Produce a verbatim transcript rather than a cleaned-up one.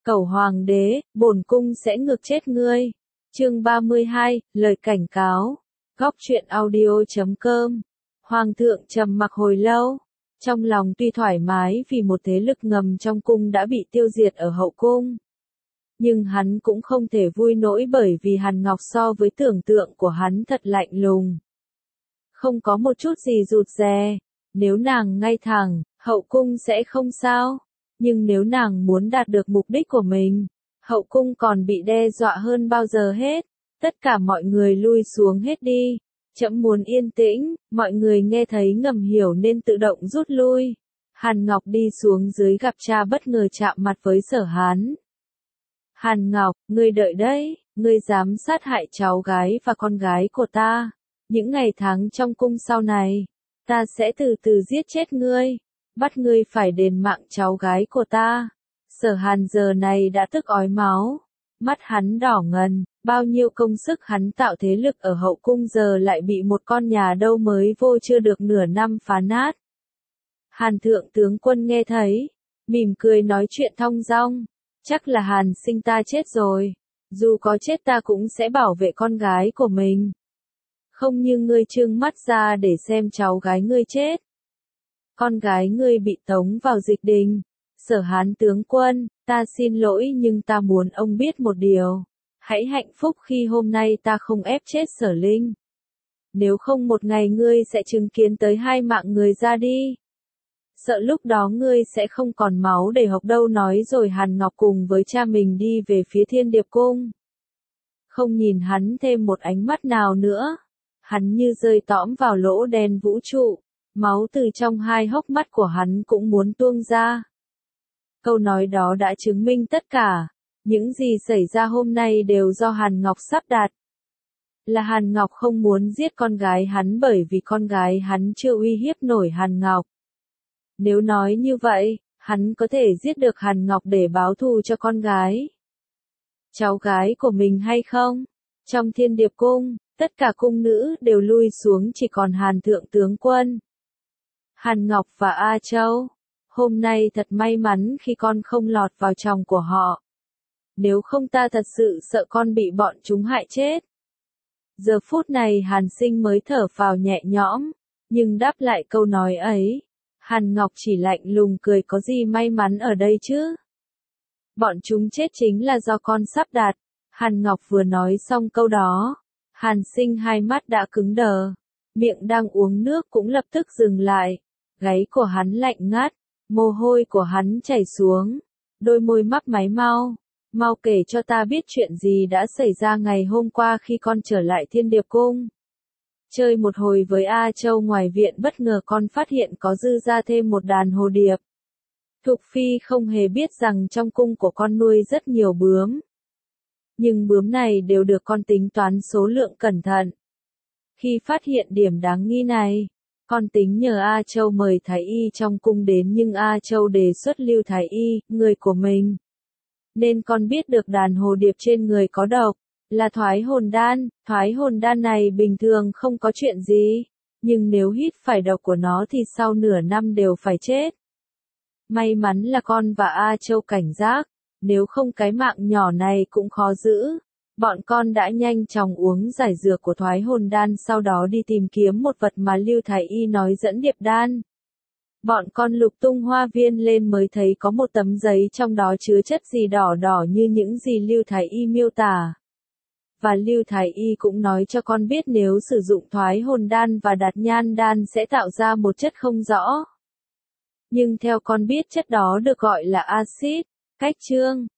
Cẩu hoàng đế, bổn cung sẽ ngược chết ngươi. Chương ba mươi hai, lời cảnh cáo. Góc truyện audio chấm com. Hoàng thượng trầm mặc hồi lâu, trong lòng tuy thoải mái vì một thế lực ngầm trong cung đã bị tiêu diệt ở hậu cung. Nhưng hắn cũng không thể vui nỗi bởi vì Hàn Ngọc so với tưởng tượng của hắn thật lạnh lùng. Không có một chút gì rụt rè, nếu nàng ngay thẳng, hậu cung sẽ không sao. Nhưng nếu nàng muốn đạt được mục đích của mình, hậu cung còn bị đe dọa hơn bao giờ hết. Tất cả mọi người lui xuống hết đi. Trẫm muốn yên tĩnh, mọi người nghe thấy ngầm hiểu nên tự động rút lui. Hàn Ngọc đi xuống dưới gặp cha bất ngờ chạm mặt với Sở Hán. Hàn Ngọc, ngươi đợi đấy, ngươi dám sát hại cháu gái và con gái của ta. Những ngày tháng trong cung sau này, ta sẽ từ từ giết chết ngươi, bắt ngươi phải đền mạng cháu gái của ta. Sở Hàn giờ này đã tức ói máu, mắt hắn đỏ ngần, bao nhiêu công sức hắn tạo thế lực ở hậu cung giờ lại bị một con nhà đâu mới vô chưa được nửa năm phá nát. Hàn thượng tướng quân nghe thấy, mỉm cười nói chuyện thong dong, chắc là Hàn sinh ta chết rồi, dù có chết ta cũng sẽ bảo vệ con gái của mình. Không như ngươi trương mắt ra để xem cháu gái ngươi chết. Con gái ngươi bị tống vào dịch đình. Sở Hán tướng quân, ta xin lỗi nhưng ta muốn ông biết một điều. Hãy hạnh phúc khi hôm nay ta không ép chết Sở Linh. Nếu không một ngày ngươi sẽ chứng kiến tới hai mạng người ra đi. Sợ lúc đó ngươi sẽ không còn máu để học đâu, nói rồi Hàn Ngọc cùng với cha mình đi về phía Thiên Điệp Cung. Không nhìn hắn thêm một ánh mắt nào nữa. Hắn như rơi tõm vào lỗ đen vũ trụ. Máu từ trong hai hốc mắt của hắn cũng muốn tuôn ra. Câu nói đó đã chứng minh tất cả. Những gì xảy ra hôm nay đều do Hàn Ngọc sắp đặt. Là Hàn Ngọc không muốn giết con gái hắn bởi vì con gái hắn chưa uy hiếp nổi Hàn Ngọc. Nếu nói như vậy, hắn có thể giết được Hàn Ngọc để báo thù cho con gái. Cháu gái của mình hay không? Trong Thiên Điệp Cung, tất cả cung nữ đều lui xuống, chỉ còn Hàn thượng tướng quân, Hàn Ngọc và A Châu. Hôm nay thật may mắn khi con không lọt vào chòng của họ. Nếu không ta thật sự sợ con bị bọn chúng hại chết. Giờ phút này Hàn Sinh mới thở phào nhẹ nhõm, nhưng đáp lại câu nói ấy, Hàn Ngọc chỉ lạnh lùng cười, có gì may mắn ở đây chứ? Bọn chúng chết chính là do con sắp đặt. Hàn Ngọc vừa nói xong câu đó, Hàn Sinh hai mắt đã cứng đờ, miệng đang uống nước cũng lập tức dừng lại, gáy của hắn lạnh ngắt, mồ hôi của hắn chảy xuống, đôi môi mấp máy. Mau, mau kể cho ta biết chuyện gì đã xảy ra ngày hôm qua khi con trở lại Thiên Điệp Cung. Chơi một hồi với A Châu ngoài viện, bất ngờ con phát hiện có dư ra thêm một đàn hồ điệp. Thục Phi không hề biết rằng trong cung của con nuôi rất nhiều bướm. Nhưng bướm này đều được con tính toán số lượng cẩn thận. Khi phát hiện điểm đáng nghi này, con tính nhờ A Châu mời Thái Y trong cung đến, nhưng A Châu đề xuất Lưu Thái Y, người của mình. Nên con biết được đàn hồ điệp trên người có độc, là thoái hồn đan. Thoái hồn đan này bình thường không có chuyện gì, nhưng nếu hít phải độc của nó thì sau nửa năm đều phải chết. May mắn là con và A Châu cảnh giác, nếu không cái mạng nhỏ này cũng khó giữ. Bọn con đã nhanh chóng uống giải dược của thoái hồn đan, sau đó đi tìm kiếm một vật mà Lưu Thái Y nói dẫn điệp đan. Bọn con lục tung hoa viên lên mới thấy có một tấm giấy, trong đó chứa chất gì đỏ đỏ như những gì Lưu Thái Y miêu tả. Và Lưu Thái Y cũng nói cho con biết nếu sử dụng thoái hồn đan và đạt nhan đan sẽ tạo ra một chất không rõ. Nhưng theo con biết chất đó được gọi là axit. Cách chương